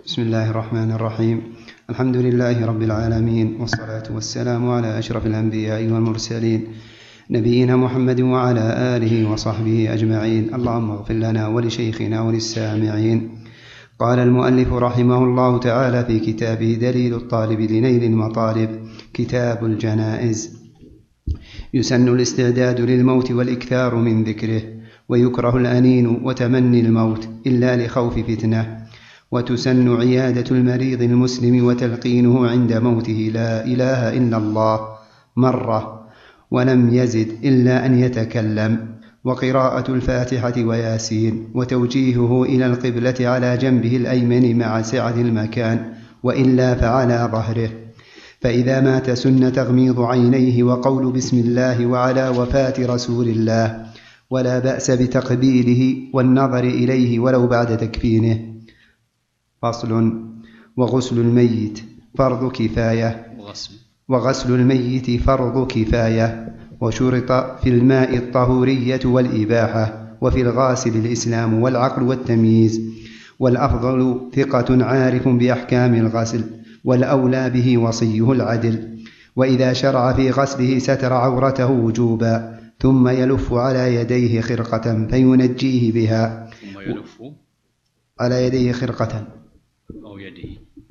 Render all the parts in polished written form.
بسم الله الرحمن الرحيم. الحمد لله رب العالمين، والصلاة والسلام على أشرف الأنبياء والمرسلين، نبينا محمد وعلى آله وصحبه أجمعين. اللهم اغفر لنا ولشيخنا وللسامعين. قال المؤلف رحمه الله تعالى في كتابه دليل الطالب لنيل المطالب، كتاب الجنائز: يسن الاستعداد للموت والإكثار من ذكره، ويكره الأنين وتمني الموت إلا لخوف فتنة، وتسن عيادة المريض المسلم وتلقينه عند موته لا إله إلا الله مرة ولم يزد إلا أن يتكلم، وقراءة الفاتحة وياسين، وتوجيهه إلى القبلة على جنبه الأيمن مع سعة المكان، وإلا فعلى ظهره. فإذا مات سن تغميض عينيه وقول بسم الله وعلى وفاة رسول الله، ولا بأس بتقبيله والنظر إليه ولو بعد تكفينه. فصل: وغسل الميت فرض كفاية، وغسل الميت فرض كفاية، وشرط في الماء الطهورية والإباحة، وفي الغاسل الإسلام والعقل والتمييز، والأفضل ثقة عارف بأحكام الغسل، والأولى به وصيه العدل. وإذا شرع في غسله ستر عورته وجوبا، ثم يلف على يديه خرقة فينجيه بها. على يديه خرقة أو يده.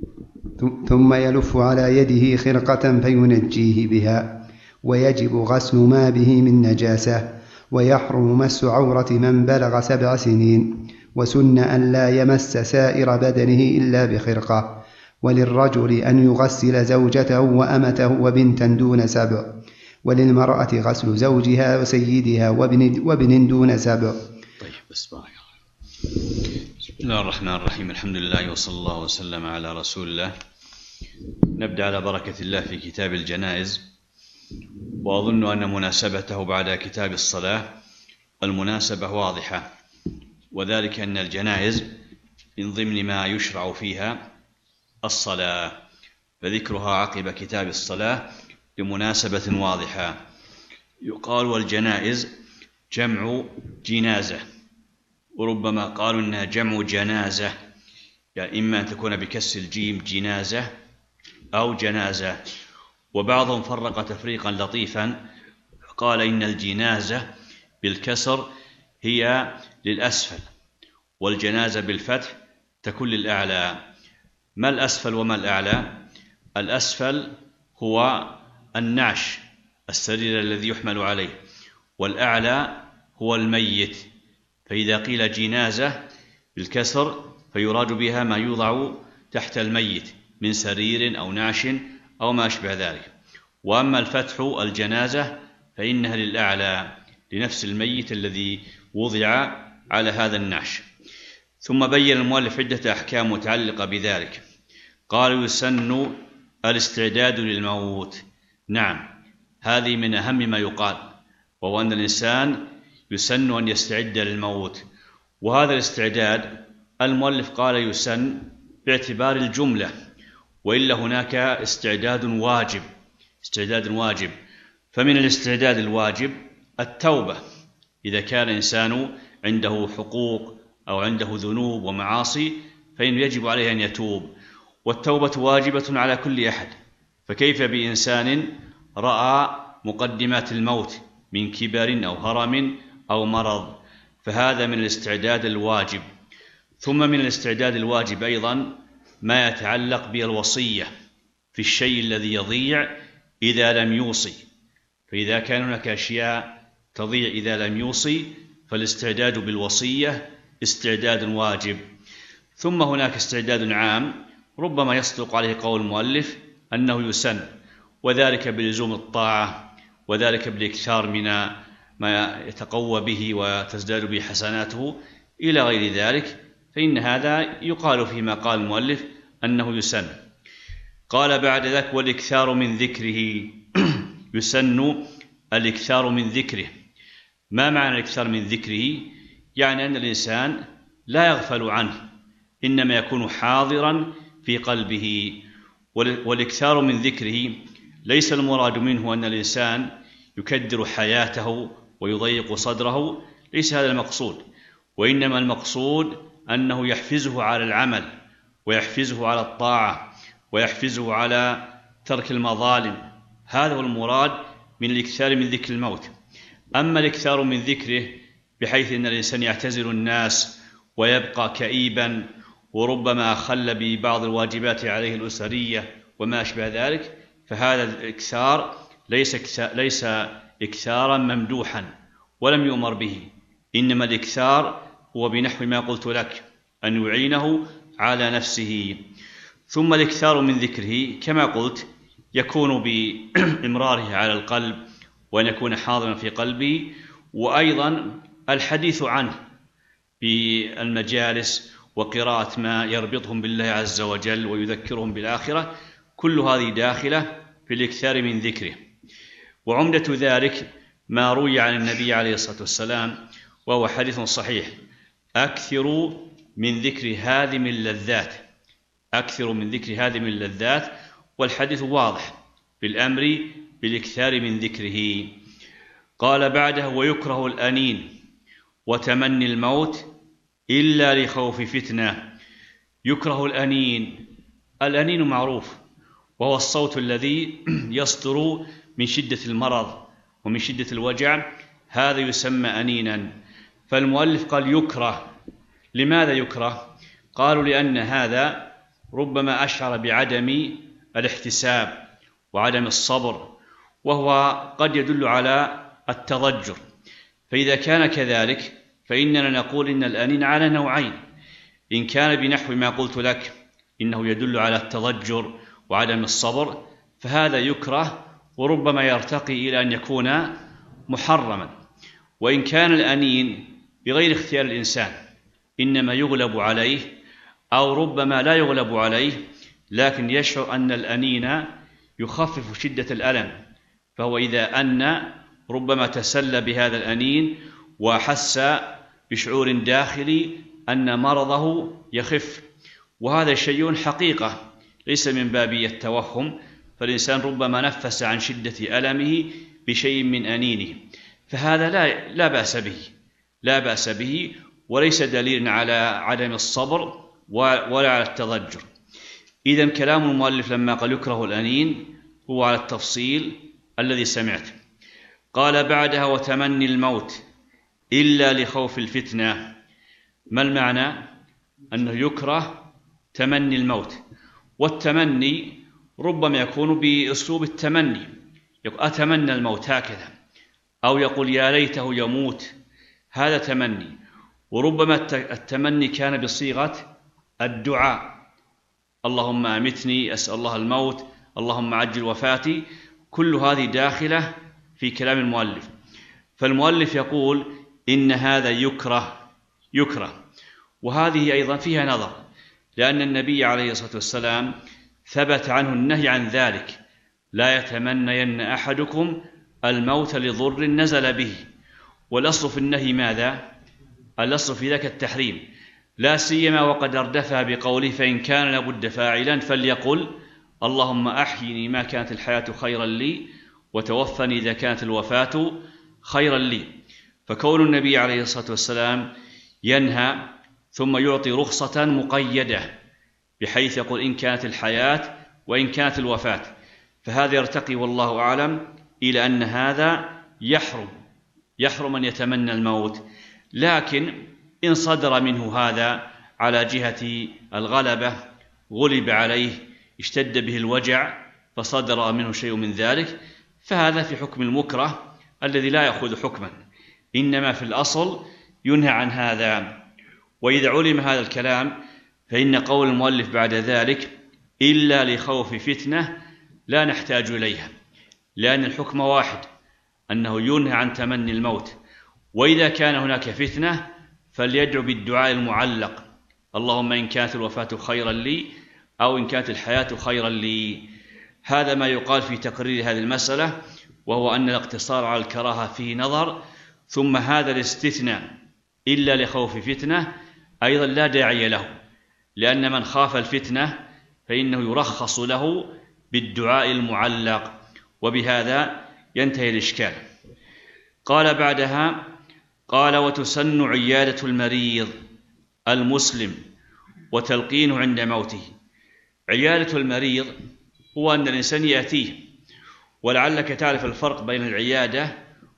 ثم يلف على يده خرقة فينجيه بها. ويجب غسل ما به من نجاسة، ويحرم مس عورة من بلغ 7 سنين، وسن أن لا يمس سائر بدنه إلا بخرقة. وللرجل أن يغسل زوجته وأمته وبنتا دون 7، وللمرأة غسل زوجها وسيدها وابن دون 7. طيب، بس بارك الله. بسم الله الرحمن الرحيم. الحمد لله وصلى الله وسلم على رسول الله. نبدأ على بركة الله في كتاب الجنائز، وأظن أن مناسبته بعد كتاب الصلاة المناسبة واضحة، وذلك أن الجنائز من ضمن ما يشرع فيها الصلاة، فذكرها عقب كتاب الصلاة لمناسبة واضحة. يقال والجنائز جمع جنازة، وربما قالوا إنها جمع جنازة، يعني إما أن تكون بكسر الجيم جنازة أو جنازة. وبعضهم فرق تفريقا لطيفا، قال إن الجنازة بالكسر هي للأسفل، والجنازة بالفتح تكون للأعلى. ما الأسفل وما الأعلى؟ الأسفل هو النعش، السرير الذي يحمل عليه، والأعلى هو الميت. فإذا قيل جنازة بالكسر فيراد بها ما يوضع تحت الميت من سرير أو نعش أو ما أشبه ذلك. وأما الفتح الجنازة فإنها للأعلى، لنفس الميت الذي وضع على هذا النعش. ثم بين المؤلف عدة أحكام متعلقة بذلك. قال: يسن الاستعداد للموت. نعم، هذه من أهم ما يقال، وهو أن الإنسان يسن أن يستعد للموت. وهذا الاستعداد المؤلف قال يسن باعتبار الجملة، وإلا هناك استعداد واجب. فمن الاستعداد الواجب التوبة، إذا كان الإنسان عنده حقوق أو عنده ذنوب ومعاصي فإنه يجب عليه أن يتوب، والتوبة واجبة على كل أحد. فكيف بإنسان رأى مقدمات الموت من كبر أو هرم أو مرض؟ فهذا من الاستعداد الواجب. ثم من الاستعداد الواجب أيضا ما يتعلق بالوصية في الشيء الذي يضيع إذا لم يوصي. فإذا كان هناك أشياء تضيع إذا لم يوصي فالاستعداد بالوصية استعداد واجب. ثم هناك استعداد عام ربما يصدق عليه قول المؤلف أنه يسن، وذلك بلزوم الطاعة، وذلك بالإكثار من ما يتقوى به وتزداد به حسناته إلى غير ذلك، فإن هذا يقال فيما قال المؤلف أنه يسن. قال بعد ذلك: والإكثار من ذكره. يسن الإكثار من ذكره. ما معنى الإكثار من ذكره؟ يعني أن الإنسان لا يغفل عنه، إنما يكون حاضرا في قلبه. والإكثار من ذكره ليس المراد منه أن الإنسان يكدر حياته ويضيق صدره، ليس هذا المقصود، وإنما المقصود أنه يحفزه على العمل ويحفزه على الطاعة ويحفزه على ترك المظالم. هذا هو المراد من الإكثار من ذكر الموت. أما الإكثار من ذكره بحيث أن الإنسان يعتزل الناس ويبقى كئيبا وربما أخل ببعض الواجبات عليه الأسرية وما أشبه ذلك، فهذا الإكثار ليس إكثارا ممدوحا ولم يؤمر به، إنما الإكثار هو بنحو ما قلت لك، أن يعينه على نفسه. ثم الإكثار من ذكره كما قلت يكون بإمراره على القلب وأن يكون حاضرا في قلبه، وأيضا الحديث عنه بالمجالس وقراءة ما يربطهم بالله عز وجل ويذكرهم بالآخرة، كل هذه داخلة في الإكثار من ذكره. وعمدة ذلك ما روي عن النبي عليه الصلاة والسلام وهو حديث صحيح: أكثروا من ذكر هادم اللذات، أكثروا من ذكر هادم اللذات. والحديث واضح بالأمر بالإكثار من ذكره. قال بعده: ويكره الأنين وتمني الموت إلا لخوف فتنة. يكره الأنين، الأنين معروف وهو الصوت الذي يصدر من شدة المرض ومن شدة الوجع، هذا يسمى أنينا. فالمؤلف قال يكره. لماذا يكره؟ قالوا لأن هذا ربما أشعر بعدم الاحتساب وعدم الصبر، وهو قد يدل على التضجر. فإذا كان كذلك فإننا نقول إن الأنين على نوعين: إن كان بنحو ما قلت لك إنه يدل على التضجر وعدم الصبر فهذا يكره وربما يرتقي إلى أن يكون محرما. وإن كان الأنين بغير اختيار الإنسان إنما يغلب عليه أو ربما لا يغلب عليه، لكن يشعر أن الأنين يخفف شدة الألم، فهو إذا أن ربما تسلى بهذا الأنين وحس بشعور داخلي أن مرضه يخف، وهذا شيء حقيقة ليس من باب التوهم، فالإنسان ربما نفس عن شدة ألمه بشيء من أنينه، فهذا لا بأس به وليس دليل على عدم الصبر ولا على التضجر. إذن كلام المؤلف لما قال يكره الأنين هو على التفصيل الذي سمعت. قال بعدها: وتمني الموت إلا لخوف الفتنة. ما المعنى؟ أنه يكره تمني الموت، والتمني ربما يكون بأسلوب التمني، يقول أتمنى الموت هكذا، أو يقول يا ليته يموت، هذا تمني. وربما التمني كان بصيغة الدعاء: اللهم أمتني، أسأل الله الموت، اللهم عجل وفاتي. كل هذه داخلة في كلام المؤلف. فالمؤلف يقول إن هذا يكره، وهذه أيضا فيها نظر، لأن النبي عليه الصلاة والسلام ثبت عنه النهي عن ذلك: لا يتمنين أحدكم الموت لضر نزل به. والأصل في النهي ماذا؟ الأصل في ذلك التحريم، لا سيما وقد أردفها بقوله: فإن كان لابد فاعلا فليقل اللهم أحيني ما كانت الحياة خيرا لي وتوفني إذا كانت الوفاة خيرا لي. فكون النبي عليه الصلاة والسلام ينهى ثم يعطي رخصة مقيدة بحيث يقول إن كانت الحياة وإن كانت الوفاة، فهذا يرتقي والله أعلم إلى أن هذا يحرم أن يتمنى الموت. لكن إن صدر منه هذا على جهة الغلبة، غلب عليه، اشتد به الوجع فصدر منه شيء من ذلك، فهذا في حكم المكره الذي لا يأخذ حكما، إنما في الأصل ينهى عن هذا. وإذا علم هذا الكلام فإن قول المؤلف بعد ذلك إلا لخوف فتنة لا نحتاج إليها، لأن الحكم واحد، أنه ينهى عن تمني الموت. وإذا كان هناك فتنة فليدعو بالدعاء المعلق: اللهم إن كانت الوفاة خيرا لي أو إن كانت الحياة خيرا لي. هذا ما يقال في تقرير هذه المسألة، وهو أن الاقتصار على الكراهة فيه نظر. ثم هذا الاستثناء إلا لخوف فتنة أيضا لا داعي له، لأن من خاف الفتنة فإنه يرخص له بالدعاء المعلق، وبهذا ينتهي الإشكال. قال بعدها: قال وتسن عيادة المريض المسلم وتلقينه عند موته. عيادة المريض هو أن الإنسان يأتيه، ولعلك تعرف الفرق بين العيادة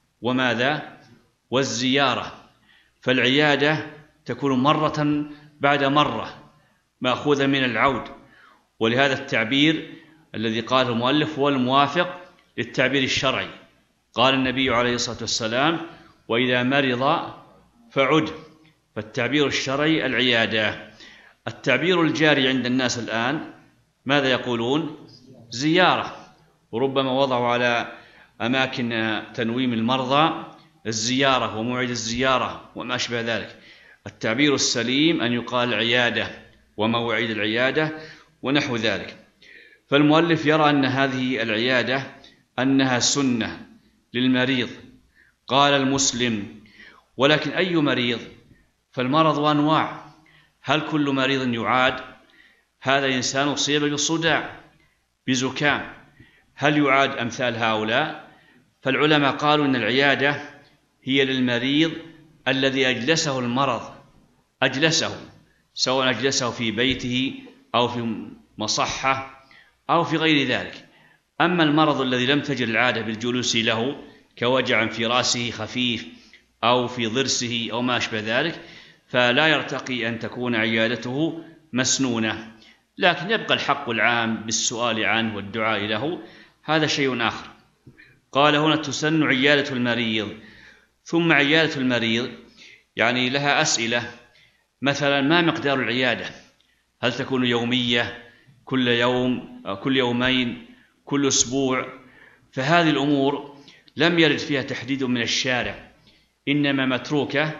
وماذا؟ والزيارة. فالعيادة تكون مرة بعد مرة مأخوذة من العود، ولهذا التعبير الذي قاله المؤلف هو الموافق للتعبير الشرعي. قال النبي عليه الصلاة والسلام: وإذا مرض فعد. فالتعبير الشرعي العيادة. التعبير الجاري عند الناس الآن ماذا يقولون؟ زيارة، وربما وضعوا على أماكن تنويم المرضى الزيارة وموعد الزيارة وما أشبه ذلك. التعبير السليم أن يقال عيادة وموعد العيادة ونحو ذلك. فالمؤلف يرى أن هذه العيادة أنها سنة للمريض. قال المسلم: ولكن أي مريض؟ فالمرض أنواع. هل كل مريض يعاد؟ هذا إنسان أصيب بصداع بزكام، هل يعاد أمثال هؤلاء؟ فالعلماء قالوا أن العيادة هي للمريض الذي أجلسه المرض، أجلسه، سواء أجلسه في بيته أو في مصحة أو في غير ذلك. أما المرض الذي لم تجر العادة بالجلوس له كوجع في رأسه خفيف أو في ضرسه أو ما أشبه ذلك، فلا يرتقي أن تكون عيادته مسنونة، لكن يبقى الحق العام بالسؤال عنه والدعاء له، هذا شيء آخر. قال هنا: تسن عيادة المريض. ثم عيادة المريض يعني لها أسئلة، مثلا ما مقدار العيادة؟ هل تكون يومية، كل يوم، كل يومين، كل أسبوع؟ فهذه الأمور لم يرد فيها تحديد من الشارع، إنما متروكة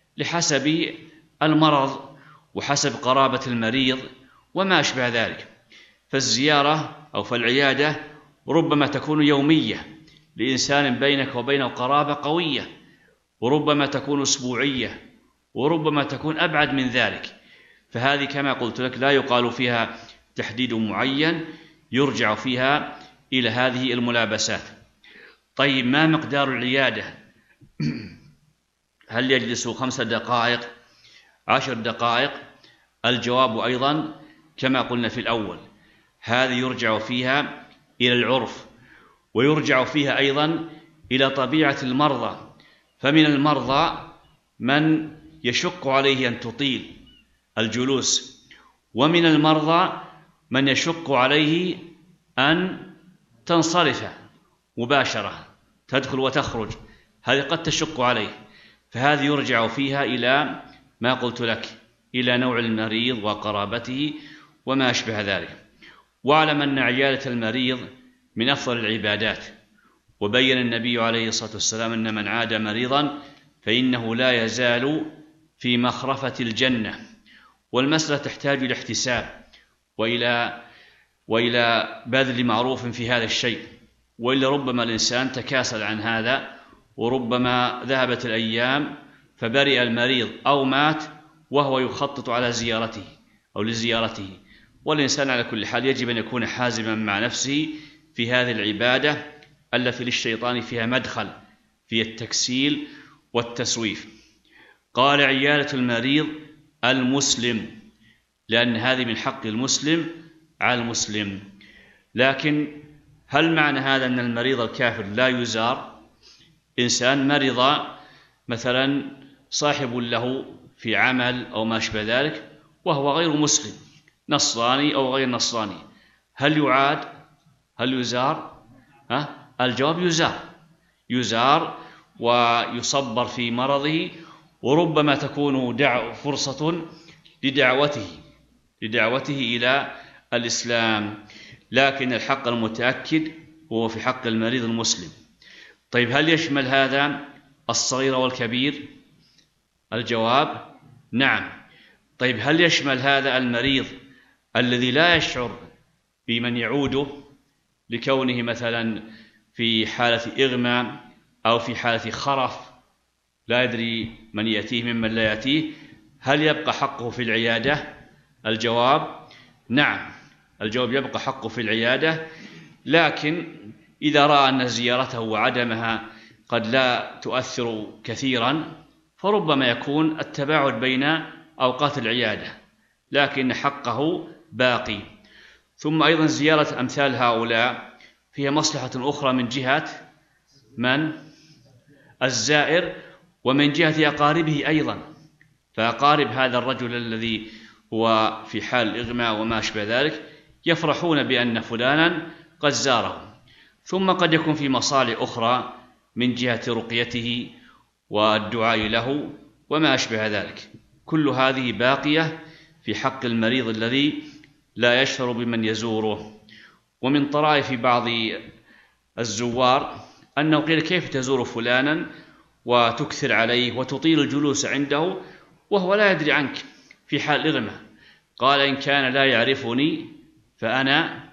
لحسب المرض وحسب قرابة المريض وما أشبه ذلك. فالزيارة أو فالعيادة ربما تكون يومية لإنسان بينك وبينه قرابة قوية، وربما تكون أسبوعية، وربما تكون أبعد من ذلك. فهذه كما قلت لك لا يقال فيها تحديد معين، يرجع فيها إلى هذه الملابسات. طيب ما مقدار العيادة؟ هل يجلس 5 دقائق، 10 دقائق؟ الجواب أيضا كما قلنا في الأول، هذه يرجع فيها إلى العرف، ويرجع فيها أيضا إلى طبيعة المرضى. فمن المرضى من يشق عليه أن تطيل الجلوس، ومن المرضى من يشق عليه أن تنصرف مباشرة، تدخل وتخرج، هذه قد تشق عليه. فهذه يرجع فيها إلى ما قلت لك، إلى نوع المريض وقرابته وما أشبه ذلك. واعلم أن عيادة المريض من أفضل العبادات، وبين النبي عليه الصلاة والسلام أن من عاد مريضا فإنه لا يزال في مخرفة الجنة. والمسألة تحتاج إلى احتساب وإلى بذل معروف في هذا الشيء، وإلا ربما الإنسان تكاسل عن هذا، وربما ذهبت الأيام فبرئ المريض أو مات وهو يخطط على زيارته أو لزيارته. والإنسان على كل حال يجب أن يكون حازما مع نفسه في هذه العبادة التي للشيطان فيها مدخل في التكسيل والتسويف. قال عيادة المريض المسلم، لأن هذه من حق المسلم على المسلم. لكن هل معنى هذا أن المريض الكافر لا يزار؟ إنسان مرض مثلا صاحب له في عمل أو ما أشبه ذلك وهو غير مسلم، نصراني أو غير نصراني، هل يعاد؟ هل يزار؟ الجواب يزار ويصبر في مرضه، وربما تكون فرصة لدعوته إلى الإسلام. لكن الحق المتأكد هو في حق المريض المسلم. طيب هل يشمل هذا الصغير والكبير؟ الجواب نعم. طيب هل يشمل هذا المريض الذي لا يشعر بمن يعوده لكونه مثلا في حالة إغماء أو في حالة خرف، لا يدري من يأتيه ممن لا يأتيه، هل يبقى حقه في العيادة؟ الجواب نعم، الجواب يبقى حقه في العيادة، لكن إذا رأى أن زيارته وعدمها قد لا تؤثر كثيرا فربما يكون التباعد بين أوقات العيادة، لكن حقه باقي. ثم أيضا زيارة أمثال هؤلاء فيها مصلحة أخرى من جهة من؟ الزائر، ومن جهة أقاربه أيضا، فأقارب هذا الرجل الذي هو في حال الإغماء وما أشبه ذلك يفرحون بأن فلانا قد زاره. ثم قد يكون في مصالح أخرى من جهة رقيته والدعاء له وما أشبه ذلك. كل هذه باقية في حق المريض الذي لا يشعر بمن يزوره. ومن طرائف بعض الزوار أنه قيل: كيف تزور فلانا وتكثر عليه وتطيل الجلوس عنده وهو لا يدري عنك في حال الإغماء؟ قال: إن كان لا يعرفني فأنا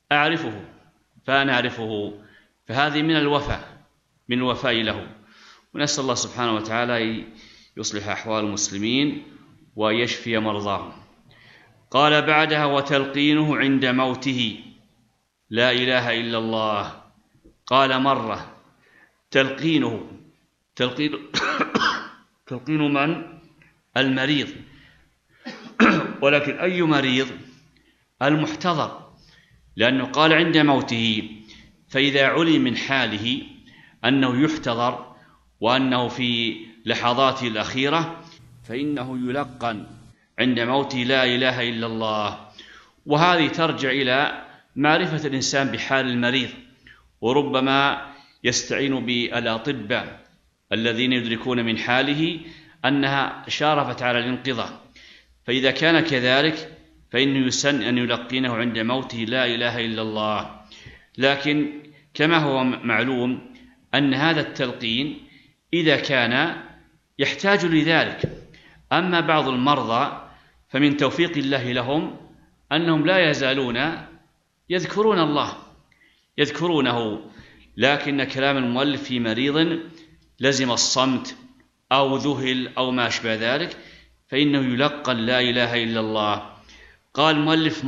أعرفه. فهذه من الوفاء له. ونسأل الله سبحانه وتعالى يصلح أحوال المسلمين ويشفي مرضاهم. قال بعدها: وتلقينه عند موته لا إله إلا الله. قال مرة: تلقين من؟ المريض. ولكن أي مريض؟ المحتضر، لأنه قال عند موته، فإذا علم من حاله أنه يحتضر وأنه في لحظاته الأخيرة فإنه يلقن عند موته لا إله إلا الله. وهذه ترجع إلى معرفة الإنسان بحال المريض، وربما يستعين بالأطباء الذين يدركون من حاله أنها شارفت على الانقضاء. فإذا كان كذلك فإنه يسن أن يلقنه عند موته لا إله إلا الله. لكن كما هو معلوم أن هذا التلقين إذا كان يحتاج لذلك. أما بعض المرضى فمن توفيق الله لهم أنهم لا يزالون يذكرون الله، يذكرونه، لكن كلام المؤلف في مريض لزم الصمت أو ذهل أو ما أشبه ذلك فإنه يلقن لا إله إلا الله. قال المؤلف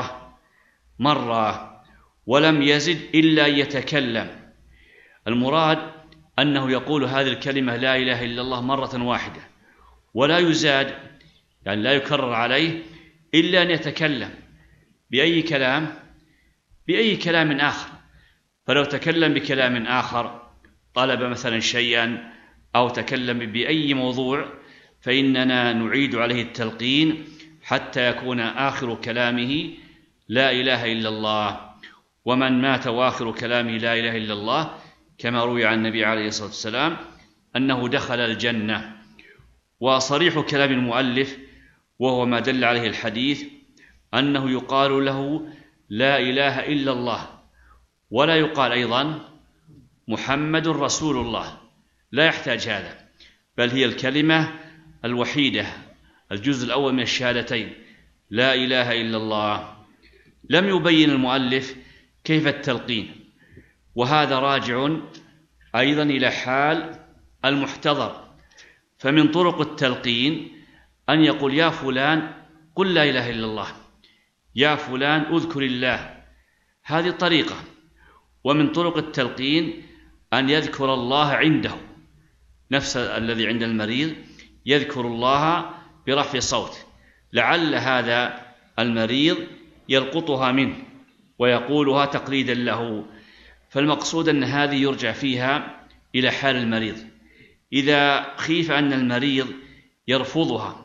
مرة ولم يزد إلا يتكلم. المراد أنه يقول هذه الكلمة لا إله إلا الله مرة واحدة ولا يزاد، يعني لا يكرر عليه إلا أن يتكلم بأي كلام آخر. فلو تكلم بكلام آخر، طلب مثلا شيئا أو تكلم بأي موضوع، فإننا نعيد عليه التلقين حتى يكون آخر كلامه لا إله إلا الله. ومن مات وآخر كلامه لا إله إلا الله كما روي عن النبي عليه الصلاة والسلام أنه دخل الجنة. وصريح كلام المؤلف وهو ما دل عليه الحديث أنه يقال له لا إله إلا الله، ولا يقال أيضا محمد رسول الله، لا يحتاج هذا، بل هي الكلمة الوحيدة، الجزء الأول من الشهادتين لا إله إلا الله. لم يبين المؤلف كيف التلقين، وهذا راجع أيضا إلى حال المحتضر. فمن طرق التلقين أن يقول: يا فلان قل لا إله إلا الله، يا فلان أذكر الله، هذه طريقة. ومن طرق التلقين أن يذكر الله عنده، نفس الذي عند المريض يذكر الله برفع صوت، لعل هذا المريض يلقطها منه ويقولها تقليدا له. فالمقصود أن هذه يرجع فيها إلى حال المريض. إذا خيف أن المريض يرفضها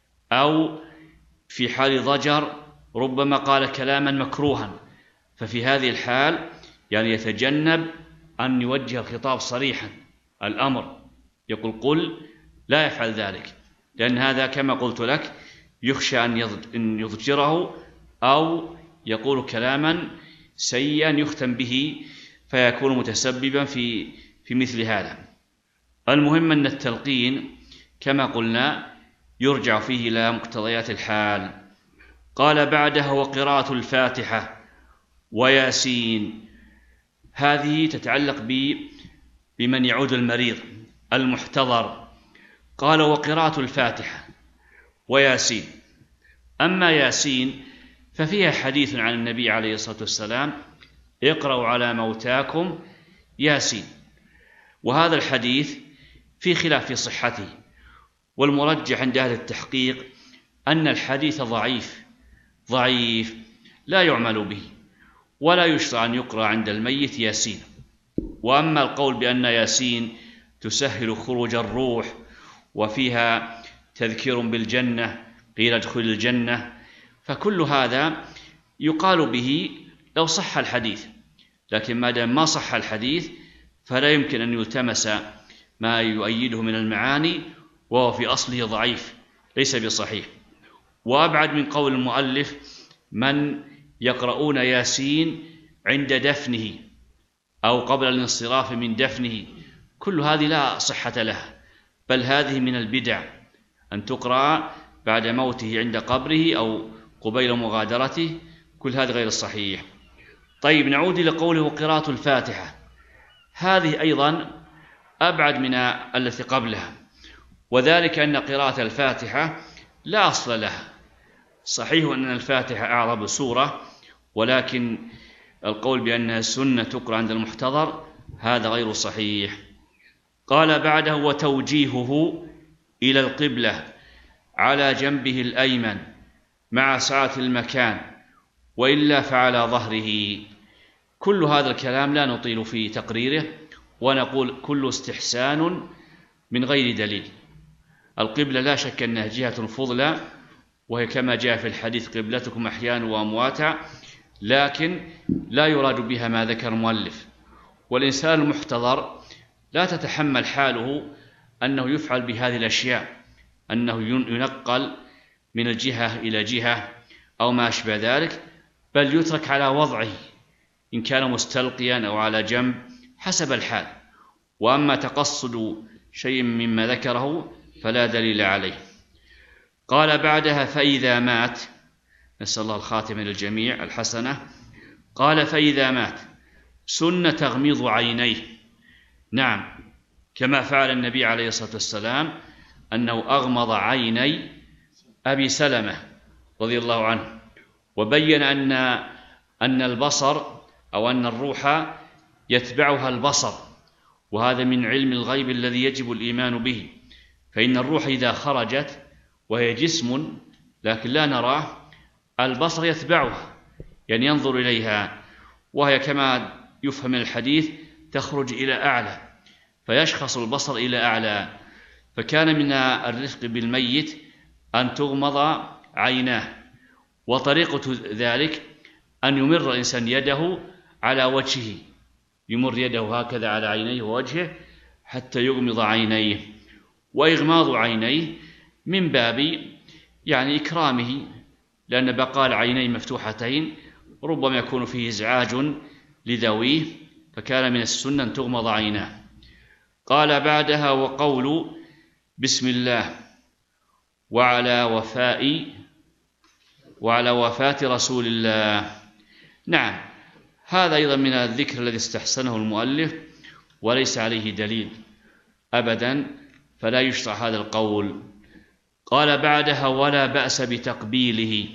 أو في حال ضجر ربما قال كلاما مكروها، ففي هذه الحال يعني يتجنب أن يوجه الخطاب صريحا الأمر، يقول قل، لا يفعل ذلك، لأن هذا كما قلت لك يخشى أن يضجره أو يقول كلاما سيئا يختم به فيكون متسببا في مثل هذا. المهم أن التلقين كما قلنا يرجع فيه إلى مقتضيات الحال. قال بعدها: وقراءة الفاتحة وياسين. هذه تتعلق بمن يعود المريض المحتضر. قال: وقراءة الفاتحة وياسين. أما ياسين ففيها حديث عن النبي عليه الصلاة والسلام: اقرأوا على موتاكم ياسين. وهذا الحديث في خلاف في صحته، والمرجح عند أهل التحقيق أن الحديث ضعيف لا يعمل به، ولا يشرع أن يقرأ عند الميت ياسين. وأما القول بأن ياسين تسهل خروج الروح وفيها تذكير بالجنة، قيل ادخل الجنة، فكل هذا يقال به لو صح الحديث، لكن ما دام ما صح الحديث فلا يمكن أن يلتمس ما يؤيده من المعاني، وهو في أصله ضعيف ليس بصحيح. وأبعد من قول المؤلف من يقرؤون ياسين عند دفنه أو قبل الانصراف من دفنه، كل هذه لا صحة لها، بل هذه من البدع أن تقرأ بعد موته عند قبره أو قبيل مغادرته، كل هذا غير الصحيح. طيب، نعود إلى قوله قراءة الفاتحة، هذه أيضا أبعد من التي قبلها، وذلك أن قراءة الفاتحة لا أصل لها. صحيح أن الفاتحة أعظم سورة، ولكن القول بأنها سنة تقرأ عند المحتضر هذا غير صحيح. قال بعده وتوجيهه إلى القبلة على جنبه الأيمن مع سعة المكان، وإلا فعلى ظهره. كل هذا الكلام لا نطيل في تقريره، ونقول كل استحسان من غير دليل. القبلة لا شك أنها جهة فضلى، وهي كما جاء في الحديث قبلتكم أحيانا وأمواتا، لكن لا يراد بها ما ذكر المؤلف. والإنسان المحتضر لا تتحمل حاله أنه يفعل بهذه الأشياء، أنه ينقل من الجهة إلى جهة أو ما أشبه ذلك، بل يترك على وضعه إن كان مستلقيا أو على جنب حسب الحال. وأما تقصد شيء مما ذكره فلا دليل عليه. قال بعدها فإذا مات، نسأل الله الخاتمة للجميع الحسنة، قال فإذا مات سن تغميض عينيه، نعم، كما فعل النبي عليه الصلاة والسلام، أنه أغمض عيني أبي سلمة رضي الله عنه، وبين أن البصر أو أن الروح يتبعها البصر، وهذا من علم الغيب الذي يجب الإيمان به. فإن الروح إذا خرجت وهي جسم لكن لا نراه، البصر يتبعها، يعني ينظر إليها، وهي كما يفهم من الحديث تخرج إلى أعلى، فيشخص البصر إلى أعلى. فكان من الرفق بالميت أن تغمض عيناه، وطريقة ذلك أن يمر الإنسان يده على وجهه، يمر يده هكذا على عينيه ووجهه حتى يغمض عينيه. وإغماض عينيه من باب يعني إكرامه، لأن بقاء العينين مفتوحتين ربما يكون فيه إزعاج لذويه، فكان من السنة أن تغمض عيناه. قال بعدها وقول بسم الله وعلى وفاة رسول الله، نعم، هذا أيضا من الذكر الذي استحسنه المؤلف، وليس عليه دليل أبدا، فلا يشرع هذا القول. قال بعدها ولا بأس بتقبيله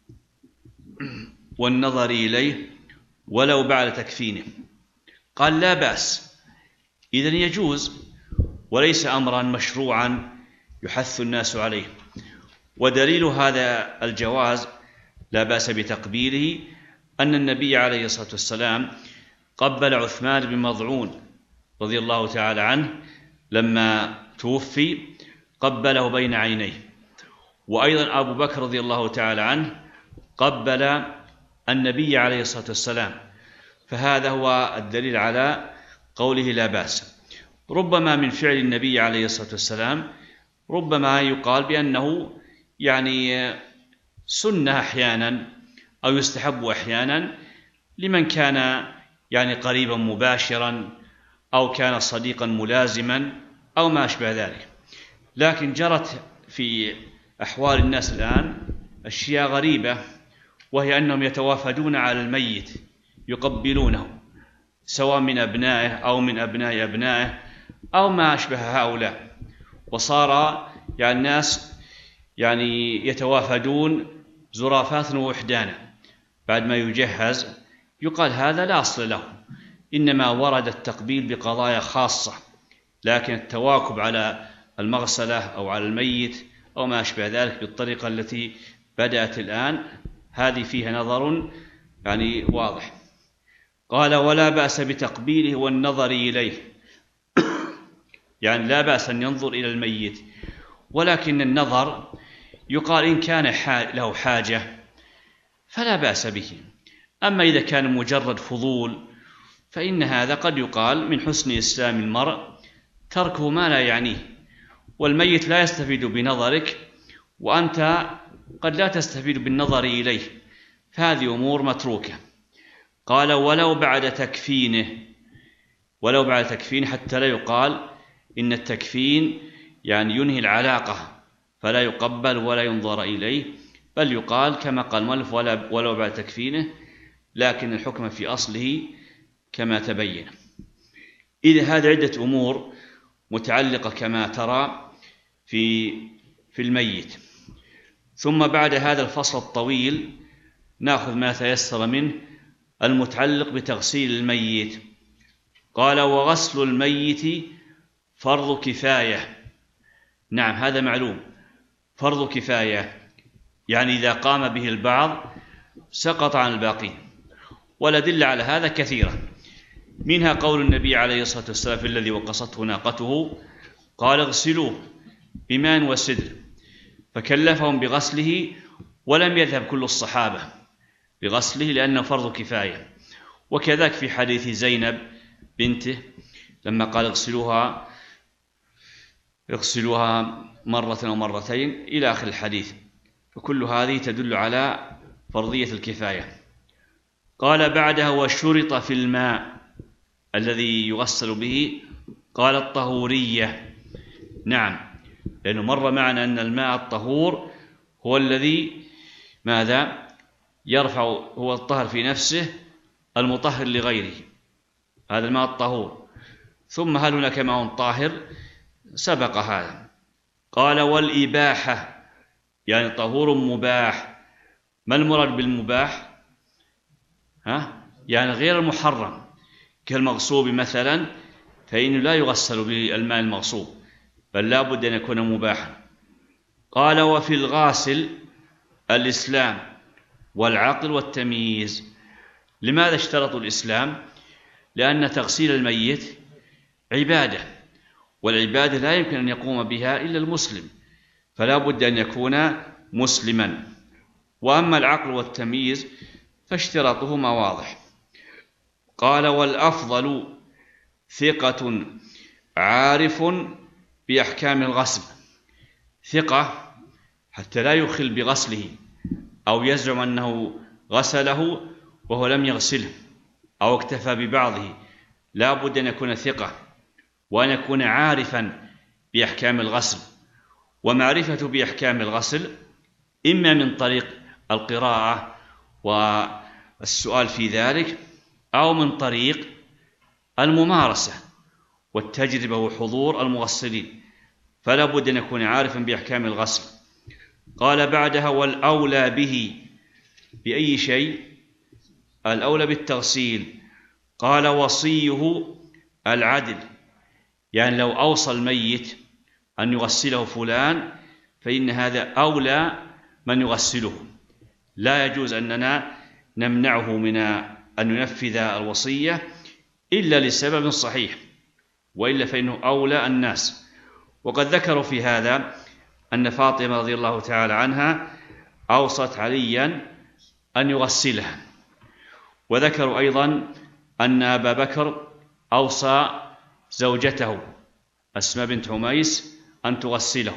والنظر إليه ولو بعد تكفينه. قال لا بأس، إذن يجوز، وليس أمرا مشروعا يحث الناس عليه. ودليل هذا الجواز لا بأس بتقبيله أن النبي عليه الصلاة والسلام قبل عثمان بن مظعون رضي الله تعالى عنه لما توفي، قبله بين عينيه. وأيضا أبو بكر رضي الله تعالى عنه قبل النبي عليه الصلاة والسلام، فهذا هو الدليل على قوله لا بأس. ربما من فعل النبي عليه الصلاة والسلام ربما يقال بأنه يعني سنة أحيانا أو يستحب أحيانا لمن كان يعني قريبا مباشرا أو كان صديقا ملازما أو ما أشبه ذلك. لكن جرت في أحوال الناس الآن أشياء غريبة، وهي أنهم يتوافدون على الميت يقبلونه، سواء من أبنائه أو من أبناء أبنائه أو ما أشبه هؤلاء، وصار يعني الناس يعني يتوافدون زرافات ووحدانا بعد ما يجهز. يقال هذا لا أصل له، إنما ورد التقبيل بقضايا خاصة، لكن التواكب على المغسلة أو على الميت أو ما أشبه ذلك بالطريقة التي بدأت الآن، هذه فيها نظر يعني واضح. قال ولا بأس بتقبيله والنظر إليه، يعني لا بأس أن ينظر إلى الميت، ولكن النظر يقال إن كان له حاجة فلا بأس به. أما إذا كان مجرد فضول فإن هذا قد يقال من حسن إسلام المرء تركه ما لا يعنيه، والميت لا يستفيد بنظرك وأنت قد لا تستفيد بالنظر إليه، فهذه أمور متروكة. قال ولو بعد تكفينه حتى لا يقال إن التكفين يعني ينهي العلاقة فلا يقبل ولا ينظر إليه، بل يقال كما قال المؤلف ولو بعد تكفينه، لكن الحكم في أصله كما تبين. إذا هذه عدة أمور متعلقة كما ترى في الميت. ثم بعد هذا الفصل الطويل نأخذ ما تيسر منه المتعلق بتغسيل الميت. قال وغسل الميت فرض كفاية. نعم هذا معلوم، فرض كفاية يعني إذا قام به البعض سقط عن الباقين، والأدلة على هذا كثيرة، منها قول النبي عليه الصلاة والسلام الذي وقصته ناقته قال اغسلوه بماء وسدر، فكلفهم بغسله ولم يذهب كل الصحابة بغسله لأنه فرض كفاية. وكذلك في حديث زينب بنته لما قال اغسلوها مرة أو مرتين إلى آخر الحديث، فكل هذه تدل على فرضية الكفاية. قال بعدها وشرط في الماء الذي يغسل به قال الطهورية. نعم، لأنه مر معنا أن الماء الطهور هو الذي ماذا يرفع، هو الطهر في نفسه المطهر لغيره، هذا الماء الطهور. ثم هل هناك ماء طاهر؟ سبق هذا. قال والإباحة يعني طهور مباح. ما المراد بالمباح؟ يعني غير المحرم كالمغصوب مثلا، فإنه لا يغسل بالماء المغصوب بل لا بد أن يكون مباحا. قال وفي الغاسل الإسلام والعقل والتمييز. لماذا اشترطوا الإسلام؟ لأن تغسيل الميت عبادة، والعبادة لا يمكن أن يقوم بها إلا المسلم، فلا بد أن يكون مسلما. وأما العقل والتمييز فاشتراطهما واضح. قال والأفضل ثقة عارف بأحكام الغسل، ثقة حتى لا يخل بغسله أو يزعم أنه غسله وهو لم يغسله أو اكتفى ببعضه، لا بد أن يكون ثقة وأن يكون عارفا بأحكام الغسل. ومعرفة بأحكام الغسل إما من طريق القراءة والسؤال في ذلك، أو من طريق الممارسة والتجربة وحضور المغسلين، فلا بد أن يكون عارفا بأحكام الغسل. قال بعدها والأولى به بأي شيء؟ الأولى بالتغسيل. قال وصيه العدل، يعني لو أوصى الميت أن يغسله فلان فإن هذا أولى من يغسله، لا يجوز أننا نمنعه من أن ينفذ الوصية إلا لسبب صحيح، وإلا فإنه أولى الناس. وقد ذكروا في هذا أن فاطمة رضي الله تعالى عنها أوصت عليا أن يغسلها، وذكروا أيضا أن أبا بكر أوصى زوجته أسماء بنت عميس أن تغسله،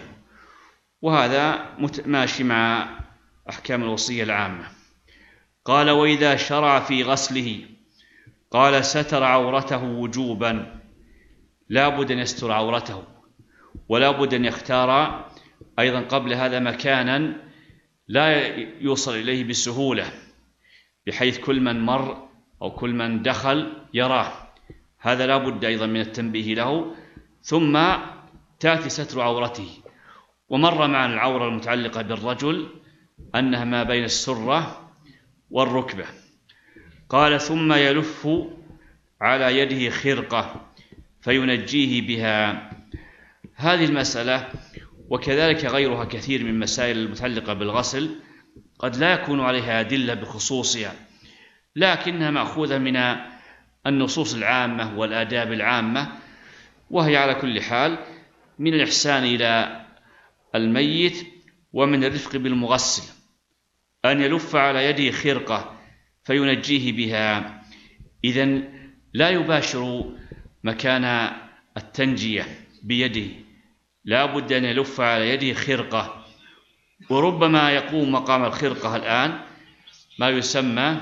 وهذا ماشي مع أحكام الوصية العامة. قال وإذا شرع في غسله قال ستر عورته وجوبا، لا بد أن يستر عورته، ولا بد أن يختار أيضا قبل هذا مكانا لا يوصل إليه بسهولة، بحيث كل من مر أو كل من دخل يراه، هذا لا بد أيضا من التنبيه له. ثم تأتي ستر عورته. ومر معنا العورة المتعلقة بالرجل أنها ما بين السرة والركبة. قال ثم يلف على يده خرقة فينجيه بها. هذه المسألة وكذلك غيرها كثير من مسائل المتعلقة بالغسل قد لا يكون عليها أدلة بخصوصها، لكنها مأخوذة من النصوص العامة والآداب العامة، وهي على كل حال من الإحسان إلى الميت ومن الرفق بالمغسل أن يلف على يده خرقة فينجيه بها. إذن لا يباشر مكان التنجية بيده، لا بد أن يلف على يده خرقة، وربما يقوم مقام الخرقة الآن ما يسمى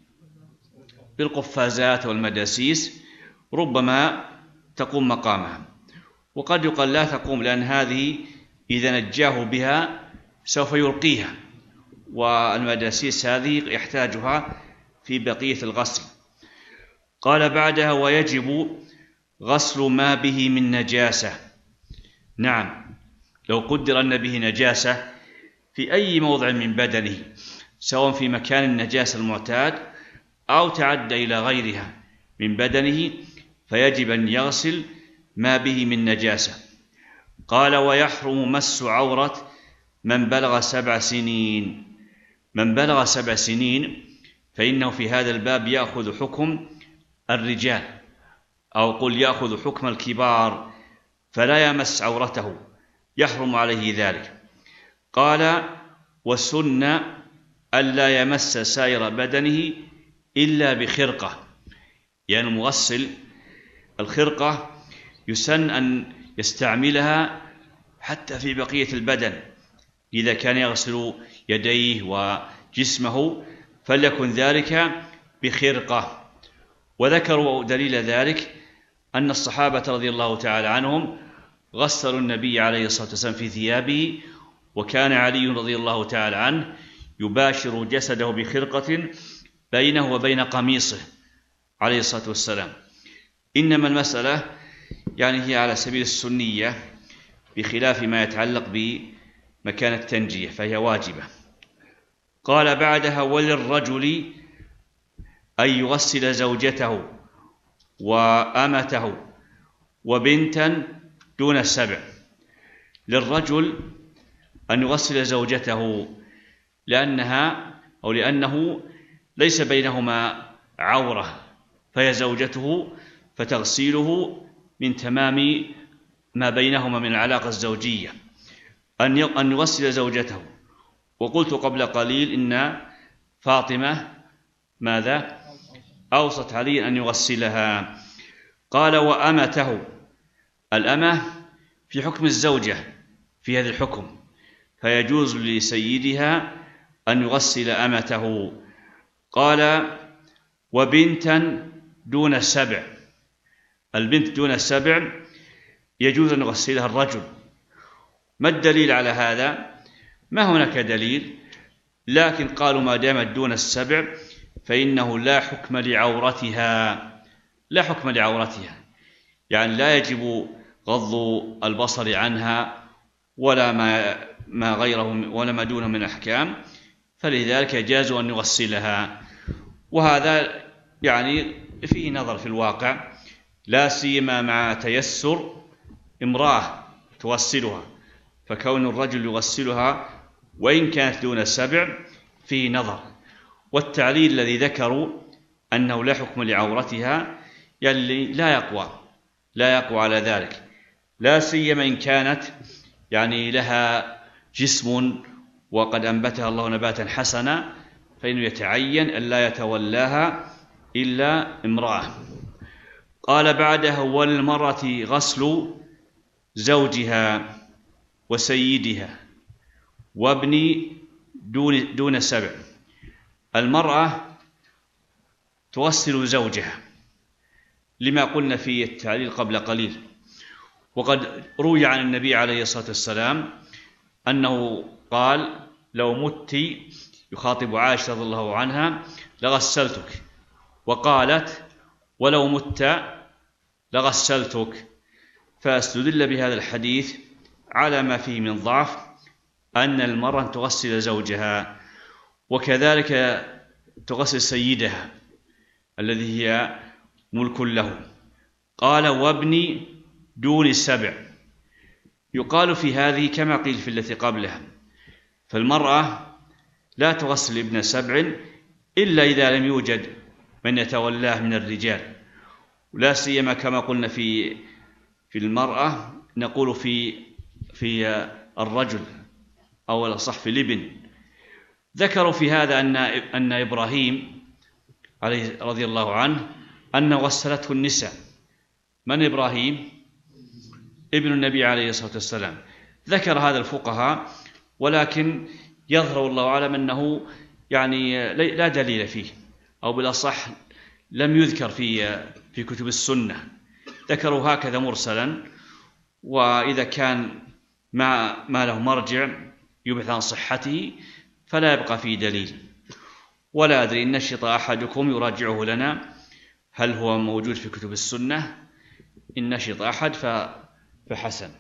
بالقفازات والمداسيس، ربما تقوم مقامها، وقد يقال لا تقوم، لأن هذه إذا نجاه بها سوف يلقيها، والمداسيس هذه يحتاجها في بقية الغسل. قال بعدها: ويجب غسل ما به من نجاسة. نعم، لو قدر أن به نجاسة في أي موضع من بدنه، سواء في مكان النجاسة المعتاد أو تعدى إلى غيرها من بدنه، فيجب أن يغسل ما به من نجاسة. قال: ويحرم مس عورة من بلغ 7 سنين. من بلغ 7 سنين فإنه في هذا الباب يأخذ حكم الرجال، أو قل يأخذ حكم الكبار، فلا يمس عورته، يحرم عليه ذلك. قال: والسنة ألا يمس سائر بدنه إلا بخرقة، يعني المغسل الخرقة يسن أن يستعملها حتى في بقية البدن، إذا كان يغسل يديه وجسمه فليكن ذلك بخرقة. وذكروا دليل ذلك أن الصحابة رضي الله تعالى عنهم غسلوا النبي عليه الصلاة والسلام في ثيابه، وكان علي رضي الله تعالى عنه يباشر جسده بخرقة بينه وبين قميصه عليه الصلاة والسلام. إنما المسألة يعني هي على سبيل السنية، بخلاف ما يتعلق بمكان التنجية فهي واجبة. قال بعدها: وللرجل أن يغسل زوجته وأمته وبنتا دون 7. للرجل أن يغسل زوجته لأنه ليس بينهما عورة، فهي زوجته، فتغسيله من تمام ما بينهما من العلاقة الزوجية، أن يغسل زوجته. وقلت قبل قليل إن فاطمة ماذا؟ أوصت علي أن يغسلها. قال: وأمته. الأمة في حكم الزوجة في هذا الحكم، فيجوز لسيدها أن يغسل أمته. قال: وبنتا دون 7. البنت دون 7 يجوز أن يغسلها الرجل. ما الدليل على هذا؟ ما هناك دليل، لكن قالوا ما دامت دون 7 فإنه لا حكم لعورتها. لا حكم لعورتها، يعني لا يجب غض البصر عنها ولا ما غيره ولا ما دونه من أحكام، فلذلك يجاز أن يغسلها. وهذا يعني فيه نظر في الواقع، لا سيما مع تيسر امرأة تغسلها، فكون الرجل يغسلها وإن كانت دون 7 فيه نظر. والتعليل الذي ذكروا أنه لا حكم لعورتها يعني لا يقوى على ذلك، لا سيما إن كانت يعني لها جسم وقد أنبتها الله نباتا حسنا، فإنه يتعين أن لا يتولاها إلا امرأة. قال بعدها: والمرأة غسل زوجها وسيدها وابن دون 7. المرأة تغسل زوجها لما قلنا في التعليل قبل قليل، وقد روي عن النبي عليه الصلاة والسلام أنه قال: لو مت، يخاطب عائشة رضي الله عنها، لغسلتك. وقالت: ولو مت لغسلتك. فاستدل بهذا الحديث على ما فيه من ضعف أن المرأة تغسل زوجها، وكذلك تغسل سيدها الذي هي ملك له. قال: وابن دون 7. يقال في هذه كما قيل في التي قبلها، فالمرأة لا تغسل ابن 7 إلا إذا لم يوجد من يتولاه من الرجال، ولا سيما كما قلنا في المرأة، نقول في الرجل أو الأصح في الابن. ذكروا في هذا أن إبراهيم عليه رضي الله عنه أن غسلته النساء. من إبراهيم؟ ابن النبي عليه الصلاة والسلام. ذكر هذا الفقهاء، ولكن يظهر الله أعلم أنه يعني لا دليل فيه، أو بالأصح لم يذكر في كتب السنة، ذكروا هكذا مرسلا، وإذا كان ما له مرجع يبحث عن صحته فلا يبقى فيه دليل. ولا أدري إن نشط أحدكم يراجعه لنا هل هو موجود في كتب السنة، إن نشط أحد فحسن.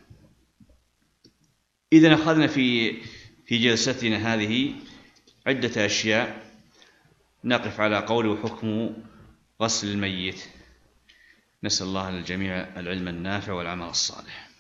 إذن أخذنا في جلستنا هذه عدة أشياء، نقف على قوله حكم غسل الميت. نسأل الله للجميع العلم النافع والعمل الصالح.